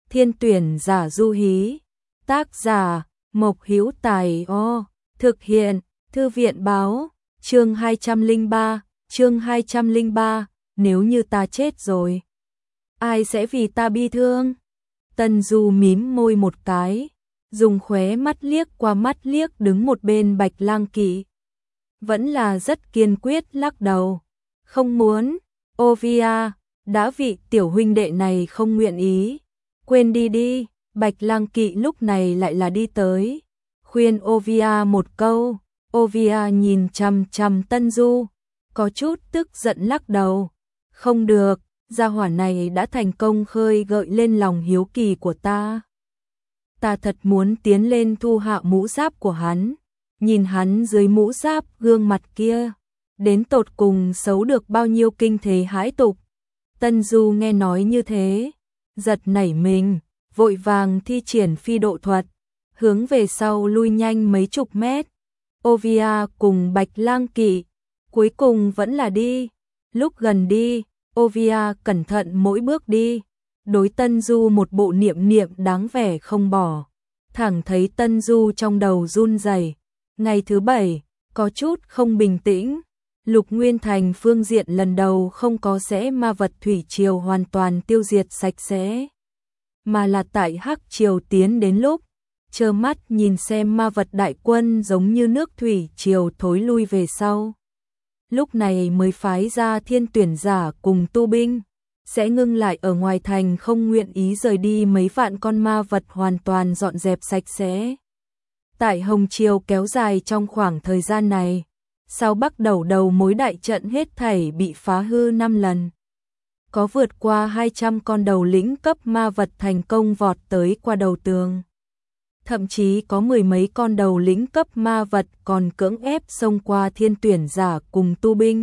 Thiên tuyển giả Du Hí. Tác giả Mộc Hữu Tài. Thực hiện Thư viện báo. Chương 203, nếu như ta chết rồi, ai sẽ vì ta bi thương? Tân Du mím môi một cái, dùng khóe mắt liếc qua mắt liếc đứng một bên Bạch Lang Kỵ. Vẫn là rất kiên quyết lắc đầu. Không muốn, Ovia, đã vị tiểu huynh đệ này không nguyện ý. Quên đi đi, Bạch Lang Kỵ lúc này lại là đi tới. Khuyên Ovia một câu, Ovia nhìn chằm chằm Tân Du, có chút tức giận lắc đầu. Không được, gia hỏa này đã thành công khơi gợi lên lòng hiếu kỳ của ta. Ta thật muốn tiến lên thu hạ mũ giáp của hắn, nhìn hắn dưới mũ giáp gương mặt kia, đến tột cùng xấu được bao nhiêu kinh thế hãi tục. Tân Du nghe nói như thế, giật nảy mình, vội vàng thi triển phi độ thuật, hướng về sau lui nhanh mấy chục mét. Ovia cùng Bạch Lang Kỵ, cuối cùng vẫn là đi. Lúc gần đi, Ovia cẩn thận mỗi bước đi, đối Tân Du một bộ niệm niệm đáng vẻ không bỏ. Thẳng thấy Tân Du trong đầu run rẩy. Ngày thứ 7, có chút không bình tĩnh. Lục Nguyên Thành phương diện lần đầu không có sẽ ma vật thủy triều hoàn toàn tiêu diệt sạch sẽ, mà là tại Hắc Triều tiến đến lúc, trơ mắt nhìn xem ma vật đại quân giống như nước thủy triều thối lui về sau. Lúc này mới phái ra thiên tuyển giả cùng tu binh, sẽ ngưng lại ở ngoài thành không nguyện ý rời đi mấy vạn con ma vật hoàn toàn dọn dẹp sạch sẽ. Tại Hồng Triều kéo dài trong khoảng thời gian này, sau Bắc đầu mối đại trận hết thảy bị phá hư 5 lần. Có vượt qua 200 con đầu lĩnh cấp ma vật thành công vọt tới qua đầu tường. Thậm chí có mười mấy con đầu lĩnh cấp ma vật còn cưỡng ép xông qua thiên tuyển giả cùng tu binh.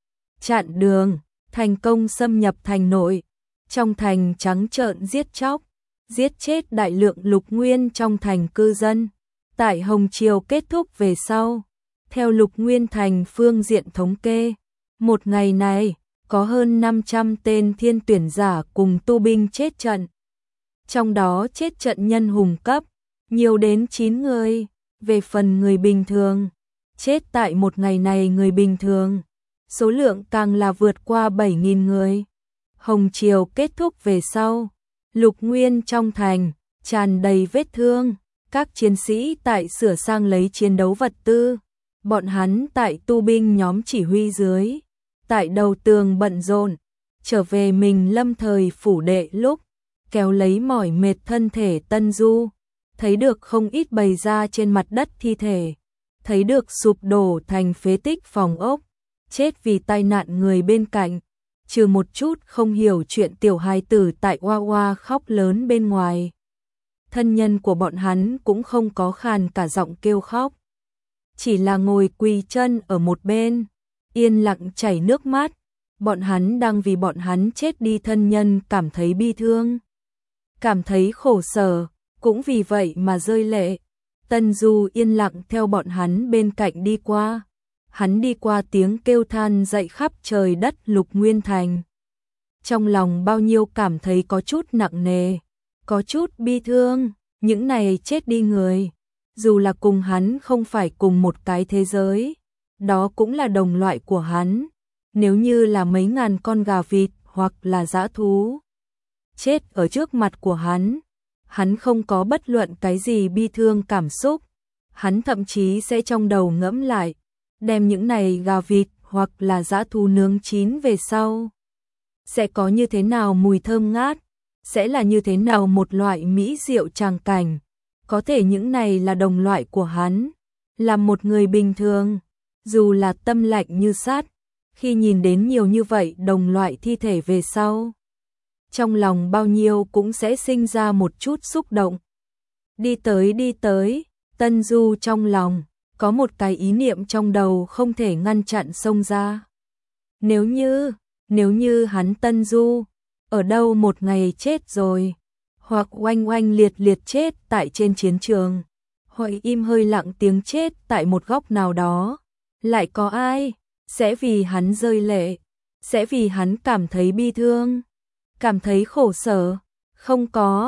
Chặn đường, thành công xâm nhập thành nội. Trong thành trắng trợn giết chóc, giết chết đại lượng Lục Nguyên trong thành cư dân. Tại Hồng Triều kết thúc về sau, theo Lục Nguyên Thành phương diện thống kê, một ngày này có hơn 500 tên thiên tuyển giả cùng tu binh chết trận. Trong đó chết trận nhân hùng cấp, nhiều đến 9 người. Về phần người bình thường, chết tại một ngày này người bình thường, số lượng càng là vượt qua 7.000 người. Hồng Triều kết thúc về sau, Lục Nguyên trong thành tràn đầy vết thương, các chiến sĩ tại sửa sang lấy chiến đấu vật tư, bọn hắn tại tu binh nhóm chỉ huy dưới, tại đầu tường bận rộn, trở về mình lâm thời phủ đệ lúc, kéo lấy mỏi mệt thân thể Tân Du, thấy được không ít bày ra trên mặt đất thi thể, thấy được sụp đổ thành phế tích phòng ốc, chết vì tai nạn người bên cạnh, trừ một chút không hiểu chuyện tiểu hài tử tại oa oa khóc lớn bên ngoài. Thân nhân của bọn hắn cũng không có khàn cả giọng kêu khóc, chỉ là ngồi quỳ chân ở một bên, yên lặng chảy nước mắt. Bọn hắn đang vì bọn hắn chết đi thân nhân cảm thấy bi thương, cảm thấy khổ sở, cũng vì vậy mà rơi lệ. Tân Du yên lặng theo bọn hắn bên cạnh đi qua. Hắn đi qua tiếng kêu than dậy khắp trời đất Lục Nguyên Thành. Trong lòng bao nhiêu cảm thấy có chút nặng nề, có chút bi thương. Những này chết đi người, dù là cùng hắn không phải cùng một cái thế giới, đó cũng là đồng loại của hắn. Nếu như là mấy ngàn con gà vịt hoặc là dã thú chết ở trước mặt của hắn không có bất luận cái gì bi thương cảm xúc. Hắn thậm chí sẽ trong đầu ngẫm lại, đem những này gà vịt hoặc là dã thú nướng chín về sau, sẽ có như thế nào mùi thơm ngát, sẽ là như thế nào một loại mỹ diệu tràng cảnh. Có thể những này là đồng loại của hắn, là một người bình thường, dù là tâm lạnh như sắt, khi nhìn đến nhiều như vậy đồng loại thi thể về sau, trong lòng bao nhiêu cũng sẽ sinh ra một chút xúc động. Đi tới, Tân Du trong lòng có một cái ý niệm trong đầu không thể ngăn chặn xông ra. Nếu như hắn Tân Du ở đâu một ngày chết rồi, hoặc oanh oanh liệt liệt chết tại trên chiến trường, hoặc im hơi lặng tiếng chết tại một góc nào đó, lại có ai sẽ vì hắn rơi lệ, sẽ vì hắn cảm thấy bi thương, cảm thấy khổ sở? Không có,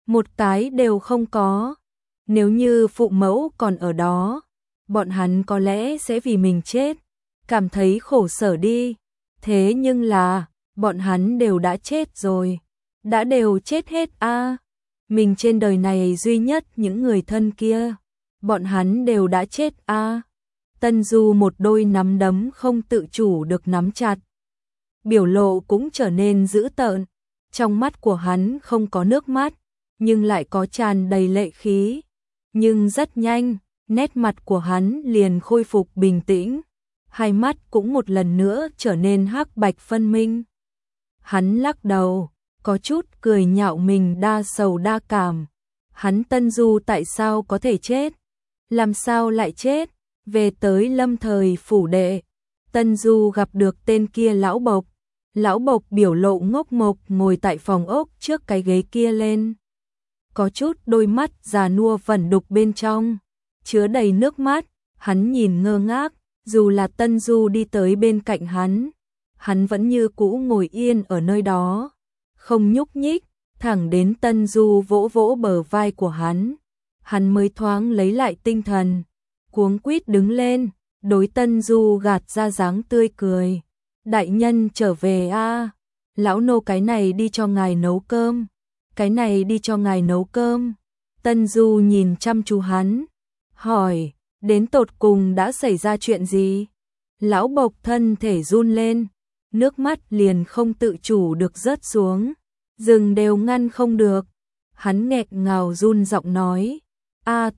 một cái đều không có. Nếu như phụ mẫu còn ở đó, bọn hắn có lẽ sẽ vì mình chết, cảm thấy khổ sở đi. Thế nhưng là, bọn hắn đều đã chết rồi. Đã đều chết hết a. Mình trên đời này duy nhất những người thân kia, bọn hắn đều đã chết a. Tân Du một đôi nắm đấm không tự chủ được nắm chặt. Biểu lộ cũng trở nên dữ tợn. Trong mắt của hắn không có nước mắt, nhưng lại có tràn đầy lệ khí. Nhưng rất nhanh, nét mặt của hắn liền khôi phục bình tĩnh. Hai mắt cũng một lần nữa trở nên hắc bạch phân minh. Hắn lắc đầu, có chút cười nhạo mình đa sầu đa cảm. Hắn Tân Du tại sao có thể chết? Làm sao lại chết? Về tới Lâm Thời phủ đệ, Tân Du gặp được tên kia lão bộc. Lão bộc biểu lộ ngốc mộc ngồi tại phòng ốc trước cái ghế kia lên. Có chút đôi mắt già nua vẩn đục bên trong, chứa đầy nước mắt, hắn nhìn ngơ ngác, dù là Tân Du đi tới bên cạnh hắn vẫn như cũ ngồi yên ở nơi đó, không nhúc nhích, thẳng đến Tân Du vỗ vỗ bờ vai của hắn mới thoáng lấy lại tinh thần, cuống quýt đứng lên, đối Tân Du gạt ra dáng tươi cười. Đại nhân trở về a, lão nô cái này đi cho ngài nấu cơm, cái này đi cho ngài nấu cơm. Tân Du nhìn chăm chú hắn, hỏi, đến tột cùng đã xảy ra chuyện gì? Lão bộc thân thể run lên, nước mắt liền không tự chủ được rớt xuống, dừng đều ngăn không được. Hắn nghẹn ngào run giọng nói, A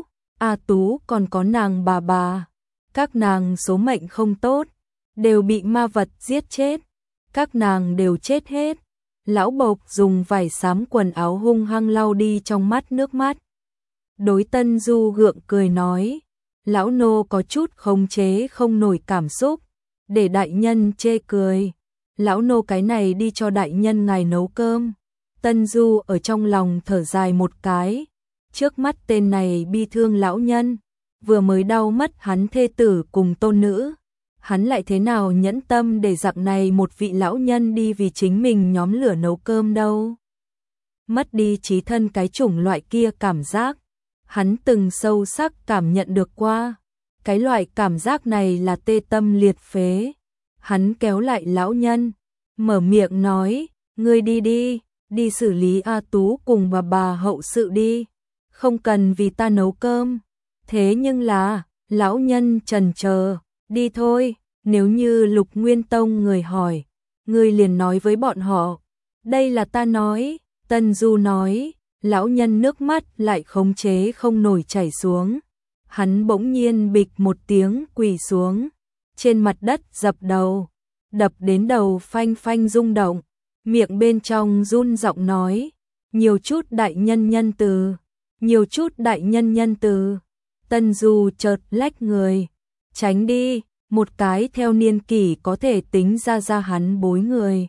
Tú còn có nàng bà, các nàng số mệnh không tốt, đều bị ma vật giết chết, các nàng đều chết hết. Lão bộc dùng vải xám quần áo hung hăng lau đi trong mắt nước mắt. Đối Tân Du gượng cười nói, lão nô có chút khống chế không nổi cảm xúc, để đại nhân chê cười. Lão nô cái này đi cho đại nhân ngài nấu cơm. Tân Du ở trong lòng thở dài một cái, trước mắt tên này bi thương lão nhân, vừa mới đau mất hắn thê tử cùng tôn nữ. Hắn lại thế nào nhẫn tâm để dạng này một vị lão nhân đi vì chính mình nhóm lửa nấu cơm đâu. Mất đi trí thân cái chủng loại kia cảm giác, hắn từng sâu sắc cảm nhận được qua. Cái loại cảm giác này là tê tâm liệt phế. Hắn kéo lại lão nhân, mở miệng nói, ngươi đi xử lý A Tú cùng bà hậu sự đi, không cần vì ta nấu cơm. Thế nhưng là, lão nhân chần chờ, đi thôi, nếu như Lục Nguyên Tông người hỏi, ngươi liền nói với bọn họ, đây là ta nói. Tân Du nói, lão nhân nước mắt lại khống chế không nổi chảy xuống. Hắn bỗng nhiên bịch một tiếng quỳ xuống, trên mặt đất dập đầu, đập đến đầu phanh phanh rung động, miệng bên trong run giọng nói, nhiều chút đại nhân nhân từ, nhiều chút đại nhân nhân từ. Tân Du chợt lách người, tránh đi, một cái theo niên kỷ có thể tính ra hắn bối người.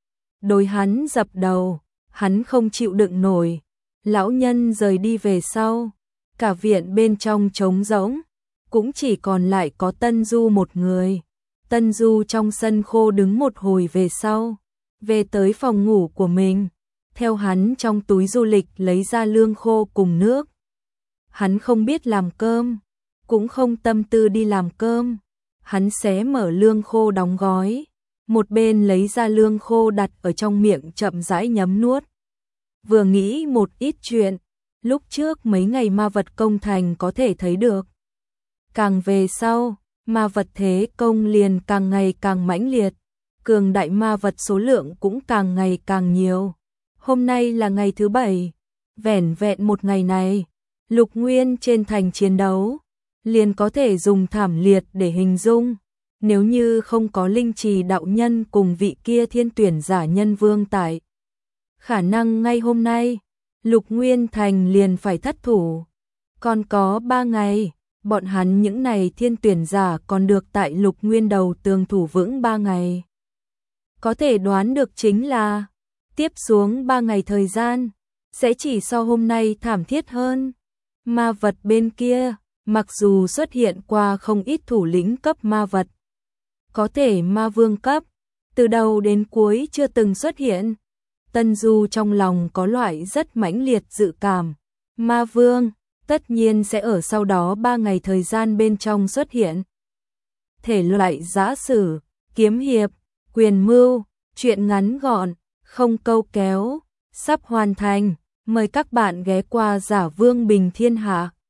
Đối hắn dập đầu, hắn không chịu đựng nổi. Lão nhân rời đi về sau, cả viện bên trong trống rỗng, cũng chỉ còn lại có Tân Du một người. Tân Du trong sân khô đứng một hồi về sau, về tới phòng ngủ của mình, theo hắn trong túi du lịch lấy ra lương khô cùng nước. Hắn không biết làm cơm, cũng không tâm tư đi làm cơm. Hắn xé mở lương khô đóng gói, một bên lấy ra lương khô đặt ở trong miệng chậm rãi nhấm nuốt. Vừa nghĩ một ít chuyện, lúc trước mấy ngày ma vật công thành có thể thấy được. Càng về sau, ma vật thế công liền càng ngày càng mãnh liệt, cường đại ma vật số lượng cũng càng ngày càng nhiều. Hôm nay là ngày thứ 7, vẻn vẹn một ngày này, Lục Nguyên trên thành chiến đấu, liền có thể dùng thảm liệt để hình dung. Nếu như không có Linh Trì đạo nhân cùng vị kia thiên tuyển giả nhân vương tại, khả năng ngay hôm nay, Lục Nguyên thành liền phải thất thủ. Còn có 3 ngày, bọn hắn những này thiên tuyển giả còn được tại Lục Nguyên đầu tường thủ vững 3 ngày. Có thể đoán được chính là, tiếp xuống 3 ngày thời gian, sẽ chỉ so hôm nay thảm thiết hơn. Ma vật bên kia, mặc dù xuất hiện qua không ít thủ lĩnh cấp ma vật, có thể ma vương cấp, từ đầu đến cuối chưa từng xuất hiện. Tân Du trong lòng có loại rất mãnh liệt dự cảm. Ma Vương tất nhiên sẽ ở sau đó 3 ngày thời gian bên trong xuất hiện. Thể loại giã sử, kiếm hiệp, quyền mưu, truyện ngắn gọn, không câu kéo, sắp hoàn thành. Mời các bạn ghé qua Giả Vương Bình Thiên Hạ.